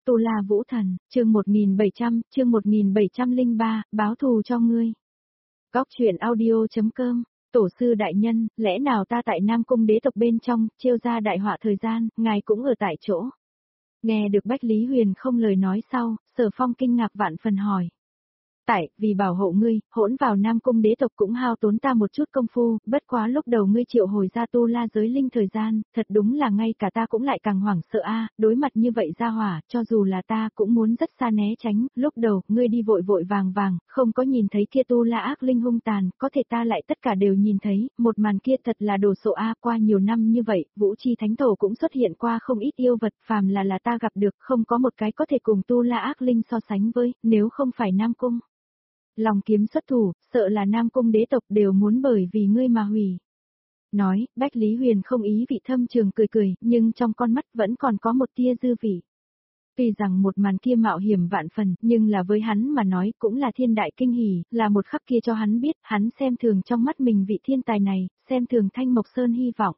Tu La Vũ Thần, chương 1703, báo thù cho ngươi. Góc truyện audio.com, tổ sư đại nhân, lẽ nào ta tại Nam Cung đế tộc bên trong, trêu ra đại họa thời gian, ngài cũng ở tại chỗ. Nghe được Bách Lý Huyền không lời nói sau, Sở Phong kinh ngạc vạn phần hỏi. Vì bảo hộ ngươi, hỗn vào Nam Cung đế tộc cũng hao tốn ta một chút công phu, bất quá lúc đầu ngươi triệu hồi ra Tu La giới linh thời gian, thật đúng là ngay cả ta cũng lại càng hoảng sợ đối mặt như vậy ra hỏa, cho dù là ta cũng muốn rất xa né tránh, lúc đầu, ngươi đi vội vội vàng vàng, không có nhìn thấy kia Tu La ác linh hung tàn, có thể ta lại tất cả đều nhìn thấy, một màn kia thật là đồ sộ qua nhiều năm như vậy, Vũ Chi Thánh Tổ cũng xuất hiện qua không ít yêu vật, phàm là ta gặp được, không có một cái có thể cùng Tu La ác linh so sánh với, nếu không phải Nam Cung. Lòng kiếm xuất thủ, sợ là Nam Cung đế tộc đều muốn bởi vì ngươi mà hủy. Nói, Bách Lý Huyền không ý vị thâm trường cười, nhưng trong con mắt vẫn còn có một tia dư vị. Tuy rằng một màn kia mạo hiểm vạn phần, nhưng là với hắn mà nói cũng là thiên đại kinh hỉ, là một khắc kia cho hắn biết, hắn xem thường trong mắt mình vị thiên tài này, xem thường Thanh Mộc Sơn hy vọng.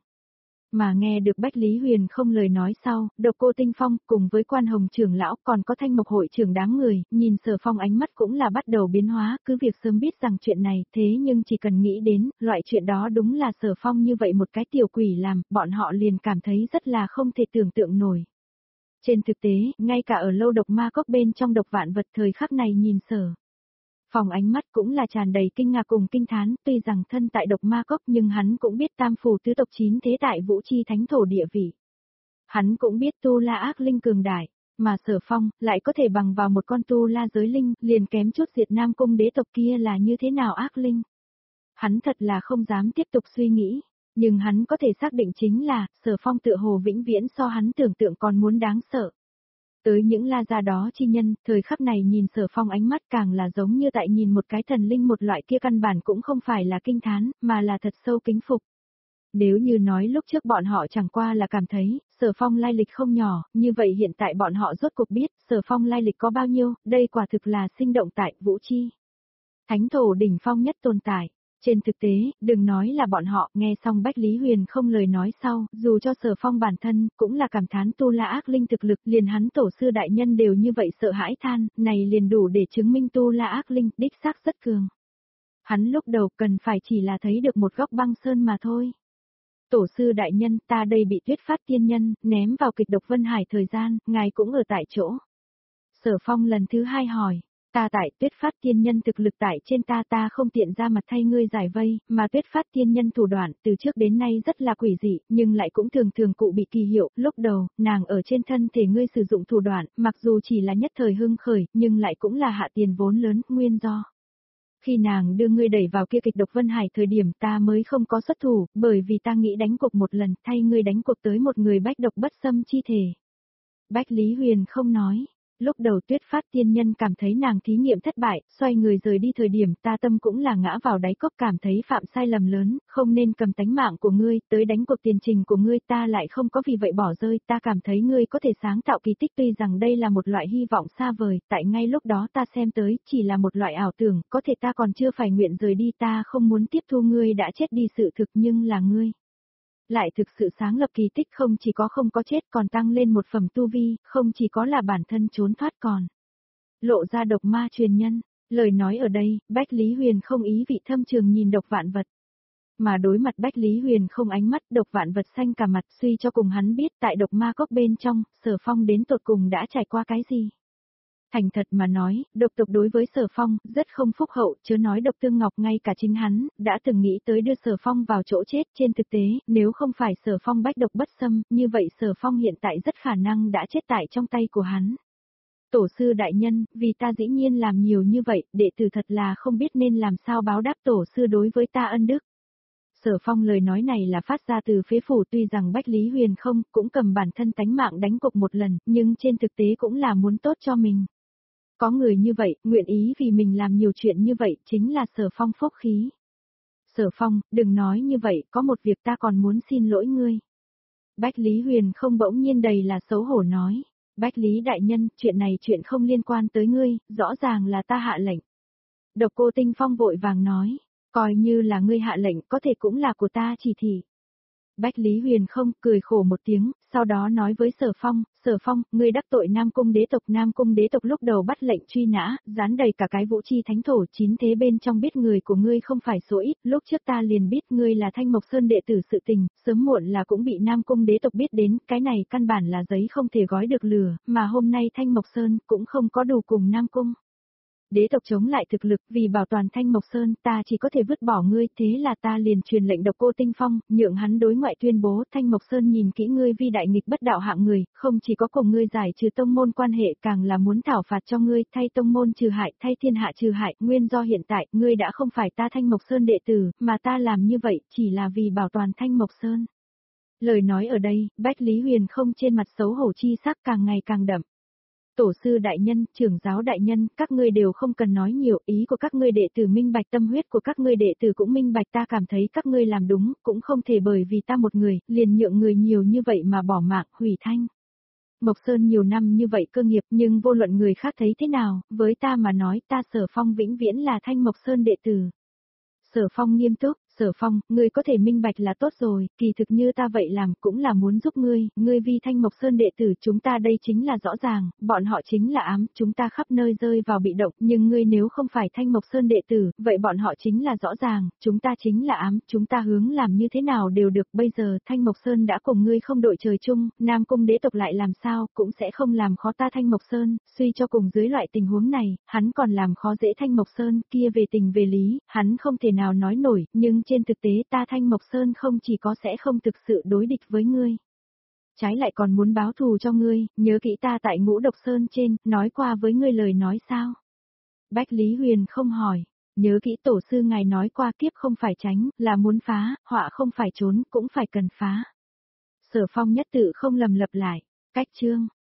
Mà nghe được Bách Lý Huyền không lời nói sau, Độc Cô Tinh Phong cùng với Quan Hồng trưởng lão còn có Thanh Mộc hội trưởng đáng người, nhìn Sở Phong ánh mắt cũng là bắt đầu biến hóa, cứ việc sớm biết rằng chuyện này, thế nhưng chỉ cần nghĩ đến, loại chuyện đó đúng là Sở Phong như vậy một cái tiểu quỷ làm, bọn họ liền cảm thấy rất là không thể tưởng tượng nổi. Trên thực tế, ngay cả ở lâu độc ma cốc bên trong độc vạn vật thời khắc này nhìn Sở Phong ánh mắt cũng là tràn đầy kinh ngạc cùng kinh thán, tuy rằng thân tại độc ma cốc nhưng hắn cũng biết tam phủ tứ tộc 9 thế tại Vũ Chi Thánh Thổ địa vị. Hắn cũng biết Tu La ác linh cường đại, mà Sở Phong lại có thể bằng vào một con Tu La giới linh, liền kém chút diệt Nam Cung đế tộc kia là như thế nào ác linh. Hắn thật là không dám tiếp tục suy nghĩ, nhưng hắn có thể xác định chính là, Sở Phong tựa hồ vĩnh viễn so hắn tưởng tượng còn muốn đáng sợ. Tới những la gia đó chi nhân, thời khắc này nhìn Sở Phong ánh mắt càng là giống như tại nhìn một cái thần linh, một loại kia căn bản cũng không phải là kinh thán, mà là thật sâu kính phục. Nếu như nói lúc trước bọn họ chẳng qua là cảm thấy, Sở Phong lai lịch không nhỏ, như vậy hiện tại bọn họ rốt cuộc biết, Sở Phong lai lịch có bao nhiêu, đây quả thực là sinh động tại Vũ Chi Thánh Thổ đỉnh phong nhất tồn tại. Trên thực tế, đừng nói là bọn họ, nghe xong Bách Lý Huyền không lời nói sau, dù cho Sở Phong bản thân, cũng là cảm thán Tu La ác linh thực lực, liền hắn tổ sư đại nhân đều như vậy sợ hãi than, này liền đủ để chứng minh Tu La ác linh, đích xác rất cường. Hắn lúc đầu cần phải chỉ là thấy được một góc băng sơn mà thôi. Tổ sư đại nhân, ta đây bị Tuyết Phát tiên nhân, ném vào kịch độc Vân Hải thời gian, ngài cũng ở tại chỗ. Sở Phong lần thứ hai hỏi. Ta tại Tuyết Phát tiên nhân thực lực tại trên ta không tiện ra mặt thay ngươi giải vây, mà Tuyết Phát tiên nhân thủ đoạn từ trước đến nay rất là quỷ dị, nhưng lại cũng thường thường cụ bị kỳ hiệu, lúc đầu, nàng ở trên thân thể ngươi sử dụng thủ đoạn, mặc dù chỉ là nhất thời hưng khởi, nhưng lại cũng là hạ tiền vốn lớn, nguyên do. Khi nàng đưa ngươi đẩy vào kia kịch độc Vân Hải thời điểm ta mới không có xuất thủ, bởi vì ta nghĩ đánh cuộc một lần, thay ngươi đánh cuộc tới một người bách độc bất xâm chi thể. Bách Lý Huyền không nói. Lúc đầu Tuyết Phát tiên nhân cảm thấy nàng thí nghiệm thất bại, xoay người rời đi thời điểm ta tâm cũng là ngã vào đáy cốc, cảm thấy phạm sai lầm lớn, không nên cầm tánh mạng của ngươi, tới đánh cuộc tiền trình của ngươi ta lại không có vì vậy bỏ rơi, ta cảm thấy ngươi có thể sáng tạo kỳ tích, tuy rằng đây là một loại hy vọng xa vời, tại ngay lúc đó ta xem tới, chỉ là một loại ảo tưởng, có thể ta còn chưa phải nguyện rời đi, ta không muốn tiếp thu ngươi đã chết đi sự thực, nhưng là ngươi lại thực sự sáng lập kỳ tích, không chỉ có không có chết còn tăng lên một phẩm tu vi, không chỉ có là bản thân trốn thoát còn lộ ra độc ma truyền nhân. Lời nói ở đây, Bách Lý Huyền không ý vị thâm trường nhìn độc vạn vật. Mà đối mặt Bách Lý Huyền không ánh mắt, độc vạn vật xanh cả mặt, suy cho cùng hắn biết tại độc ma cốc bên trong, Sở Phong đến tột cùng đã trải qua cái gì. Thành thật mà nói, độc tộc đối với Sở Phong, rất không phúc hậu, chớ nói độc tương ngọc, ngay cả chính hắn, đã từng nghĩ tới đưa Sở Phong vào chỗ chết, trên thực tế, nếu không phải Sở Phong bách độc bất xâm, như vậy Sở Phong hiện tại rất khả năng đã chết tại trong tay của hắn. Tổ sư đại nhân, vì ta dĩ nhiên làm nhiều như vậy, đệ tử thật là không biết nên làm sao báo đáp tổ sư đối với ta ân đức. Sở Phong lời nói này là phát ra từ phế phủ, tuy rằng Bách Lý Huyền không, cũng cầm bản thân tánh mạng đánh cuộc một lần, nhưng trên thực tế cũng là muốn tốt cho mình. Có người như vậy, nguyện ý vì mình làm nhiều chuyện như vậy, chính là Sở Phong phúc khí. Sở Phong, đừng nói như vậy, có một việc ta còn muốn xin lỗi ngươi. Bách Lý Huyền không bỗng nhiên đầy là xấu hổ nói. Bách Lý đại nhân, chuyện này chuyện không liên quan tới ngươi, rõ ràng là ta hạ lệnh. Độc Cô Tinh Phong vội vàng nói, coi như là ngươi hạ lệnh có thể cũng là của ta chỉ thị. Bách Lý Huyền không, cười khổ một tiếng, sau đó nói với Sở Phong, ngươi đắc tội Nam Cung đế tộc lúc đầu bắt lệnh truy nã, dán đầy cả cái Vũ Chi Thánh Thổ, chín thế bên trong biết người của ngươi không phải số ít, lúc trước ta liền biết ngươi là Thanh Mộc Sơn đệ tử sự tình, sớm muộn là cũng bị Nam Cung đế tộc biết đến, cái này căn bản là giấy không thể gói được lửa, mà hôm nay Thanh Mộc Sơn cũng không có đủ cùng Nam Cung đế tộc chống lại thực lực, vì bảo toàn Thanh Mộc Sơn, ta chỉ có thể vứt bỏ ngươi, thế là ta liền truyền lệnh Độc Cô Tinh Phong, nhượng hắn đối ngoại tuyên bố, Thanh Mộc Sơn nhìn kỹ ngươi vi đại nghịch bất đạo hạng người, không chỉ có cùng ngươi giải trừ tông môn quan hệ, càng là muốn thảo phạt cho ngươi, thay tông môn trừ hại, thay thiên hạ trừ hại, nguyên do hiện tại, ngươi đã không phải ta Thanh Mộc Sơn đệ tử, mà ta làm như vậy, chỉ là vì bảo toàn Thanh Mộc Sơn. Lời nói ở đây, Bách Lý Huyền không trên mặt xấu hổ chi sắc càng ngày càng đậm. Tổ sư đại nhân, trưởng giáo đại nhân, các ngươi đều không cần nói nhiều, ý của các ngươi đệ tử minh bạch, tâm huyết của các ngươi đệ tử cũng minh bạch, ta cảm thấy các ngươi làm đúng, cũng không thể bởi vì ta một người, liền nhượng người nhiều như vậy mà bỏ mạng, hủy Thanh Mộc Sơn nhiều năm như vậy cơ nghiệp, nhưng vô luận người khác thấy thế nào, với ta mà nói, ta Sở Phong vĩnh viễn là Thanh Mộc Sơn đệ tử. Sở Phong nghiêm túc, Sở Phong, ngươi có thể minh bạch là tốt rồi, kỳ thực như ta vậy làm cũng là muốn giúp ngươi vi Thanh Mộc Sơn đệ tử, chúng ta đây chính là rõ ràng, bọn họ chính là ám, chúng ta khắp nơi rơi vào bị động, nhưng ngươi nếu không phải Thanh Mộc Sơn đệ tử, vậy bọn họ chính là rõ ràng, chúng ta chính là ám, chúng ta hướng làm như thế nào đều được, bây giờ Thanh Mộc Sơn đã cùng ngươi không đội trời chung, Nam Cung đế tộc lại làm sao, cũng sẽ không làm khó ta Thanh Mộc Sơn, suy cho cùng dưới loại tình huống này, hắn còn làm khó dễ Thanh Mộc Sơn, kia về tình về lý, hắn không thể nào nói nổi, nhưng trên thực tế ta Thanh Mộc Sơn không chỉ có sẽ không thực sự đối địch với ngươi, trái lại còn muốn báo thù cho ngươi, nhớ kỹ ta tại Ngũ Độc Sơn trên, nói qua với ngươi lời nói sao? Bách Lý Huyền không hỏi, nhớ kỹ tổ sư ngài nói qua kiếp không phải tránh, là muốn phá, họa không phải trốn, cũng phải cần phá. Sở Phong nhất tự không lầm lặp lại, cách chương.